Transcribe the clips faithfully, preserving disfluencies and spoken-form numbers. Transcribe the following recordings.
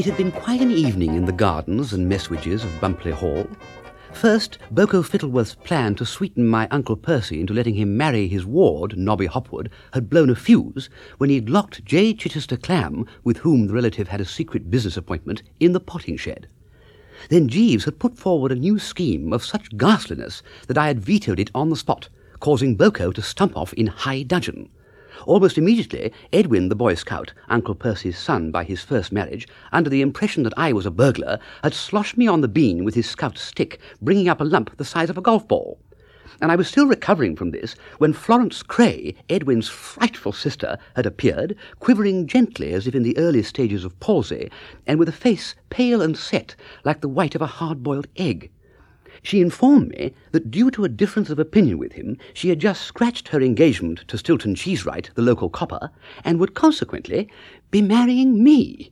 had been quite an evening in the gardens and Meswiges of Bumpley Hall. First, Boko Fittleworth's plan to sweeten my Uncle Percy into letting him marry his ward, Nobby Hopwood, had blown a fuse when he'd locked J. Chichester Clam, with whom the relative had a secret business appointment, in the potting shed. Then Jeeves had put forward a new scheme of such ghastliness that I had vetoed it on the spot, causing Boko to stump off in high dudgeon. Almost immediately, Edwin, the Boy Scout, Uncle Percy's son by his first marriage, under the impression that I was a burglar, had sloshed me on the bean with his scout stick, bringing up a lump the size of a golf ball. And I was still recovering from this when Florence Cray, Edwin's frightful sister, had appeared, quivering gently as if in the early stages of palsy, and with a face pale and set like the white of a hard-boiled egg. She informed me that due to a difference of opinion with him, she had just scratched her engagement to Stilton Cheesewright, the local copper, and would consequently be marrying me.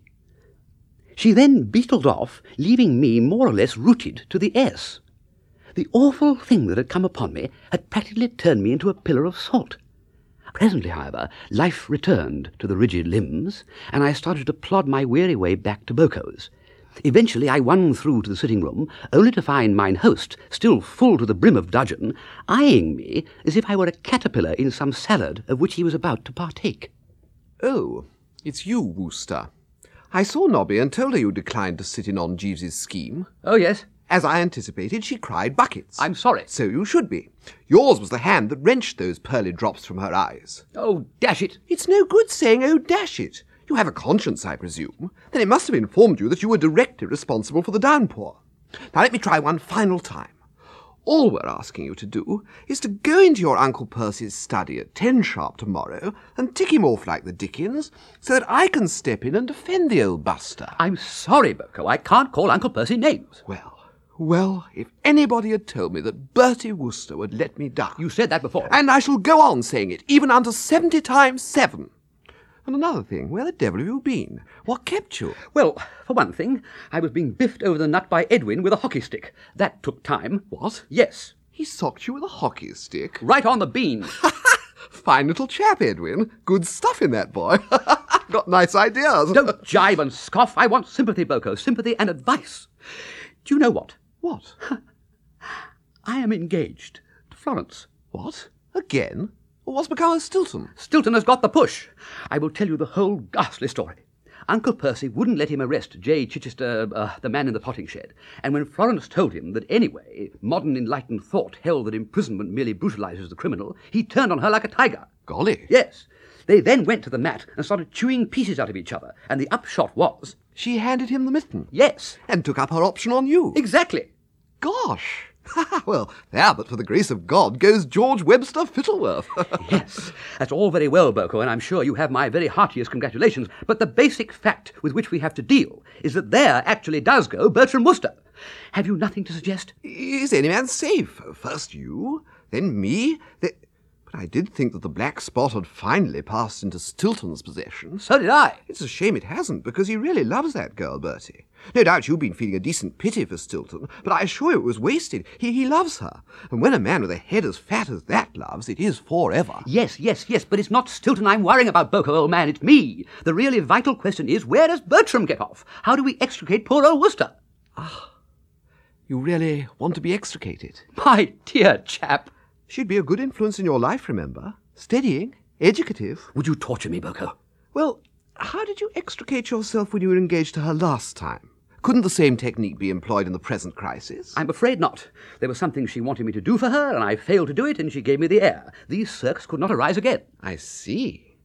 She then beetled off, leaving me more or less rooted to the S. The awful thing that had come upon me had practically turned me into a pillar of salt. Presently, however, life returned to the rigid limbs, and I started to plod my weary way back to Boko's. Eventually I won through to the sitting-room, only to find mine host, still full to the brim of dudgeon, eyeing me as if I were a caterpillar in some salad of which he was about to partake. "Oh, it's you, Wooster. I saw Nobby and told her you declined to sit in on Jeeves's scheme. Oh, yes? As I anticipated, she cried buckets. I'm sorry. So you should be. Yours was the hand that wrenched those pearly drops from her eyes. Oh, dash it. It's no good saying, oh, dash it. You have a conscience, I presume. Then it must have informed you that you were directly responsible for the downpour. Now let me try one final time. All we're asking you to do is to go into your Uncle Percy's study at ten sharp tomorrow and tick him off like the Dickens so that I can step in and defend the old buster. I'm sorry, Boko. I can't call Uncle Percy names. Well, well, if anybody had told me that Bertie Wooster would let me down... You said that before. And I shall go on saying it, even unto seventy times seven. And another thing, where the devil have you been? What kept you? Well, for one thing, I was being biffed over the nut by Edwin with a hockey stick. That took time. What? Yes. He socked you with a hockey stick? Right on the bean. Fine little chap, Edwin. Good stuff in that boy. Got nice ideas. Don't jibe and scoff. I want sympathy, Boko. Sympathy and advice. Do you know what? What? I am engaged to Florence. What? Again? What's become of Stilton? Stilton has got the push. I will tell you the whole ghastly story. Uncle Percy wouldn't let him arrest J. Chichester, uh, the man in the potting shed, and when Florence told him that anyway modern enlightened thought held that imprisonment merely brutalizes the criminal, he turned on her like a tiger. Golly. Yes. They then went to the mat and started chewing pieces out of each other, and the upshot was... She handed him the mitten? Yes. And took up her option on you? Exactly. Gosh. Well, there, but for the grace of God, goes George Webster Fittleworth. Yes, that's all very well, Boko, and I'm sure you have my very heartiest congratulations, but the basic fact with which we have to deal is that there actually does go Bertram Wooster. Have you nothing to suggest? Is any man safe? First you, then me, then... But I did think that the black spot had finally passed into Stilton's possession. So did I. It's a shame it hasn't, because he really loves that girl, Bertie. No doubt you've been feeling a decent pity for Stilton, but I assure you it was wasted. He, he loves her. And when a man with a head as fat as that loves, it is forever. Yes, yes, yes, but it's not Stilton I'm worrying about, Boko, old man. It's me. The really vital question is, where does Bertram get off? How do we extricate poor old Wooster? Ah, you really want to be extricated? My dear chap. She'd be a good influence in your life, remember? Steadying, educative. Would you torture me, Boko? Well, how did you extricate yourself when you were engaged to her last time? Couldn't the same technique be employed in the present crisis? I'm afraid not. There was something she wanted me to do for her, and I failed to do it, and she gave me the air. These cirques could not arise again. I see.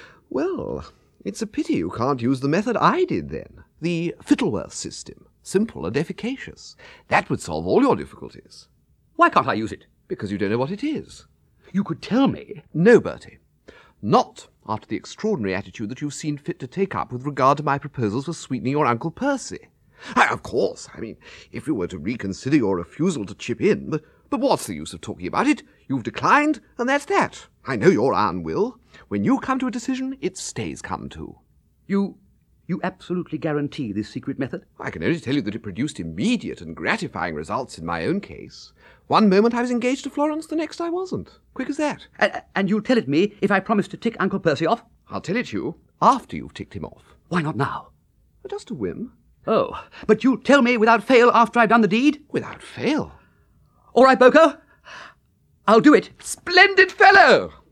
Well, it's a pity you can't use the method I did then. The Fittleworth system. Simple and efficacious. That would solve all your difficulties. Why can't I use it? Because you don't know what it is. You could tell me. No, Bertie. Not after the extraordinary attitude that you've seen fit to take up with regard to my proposals for sweetening your Uncle Percy. Ah, of course, I mean, if you were to reconsider your refusal to chip in, but, but what's the use of talking about it? You've declined, and that's that. I know your iron will. When you come to a decision, it stays come to. You... you absolutely guarantee this secret method? I can only tell you that it produced immediate and gratifying results in my own case. One moment I was engaged to Florence, the next I wasn't. Quick as that. And, and you'll tell it me if I promise to tick Uncle Percy off? I'll tell it you after you've ticked him off. Why not now? Just a whim. Oh, but you'll tell me without fail after I've done the deed? Without fail. All right, Boko. I'll do it. Splendid fellow!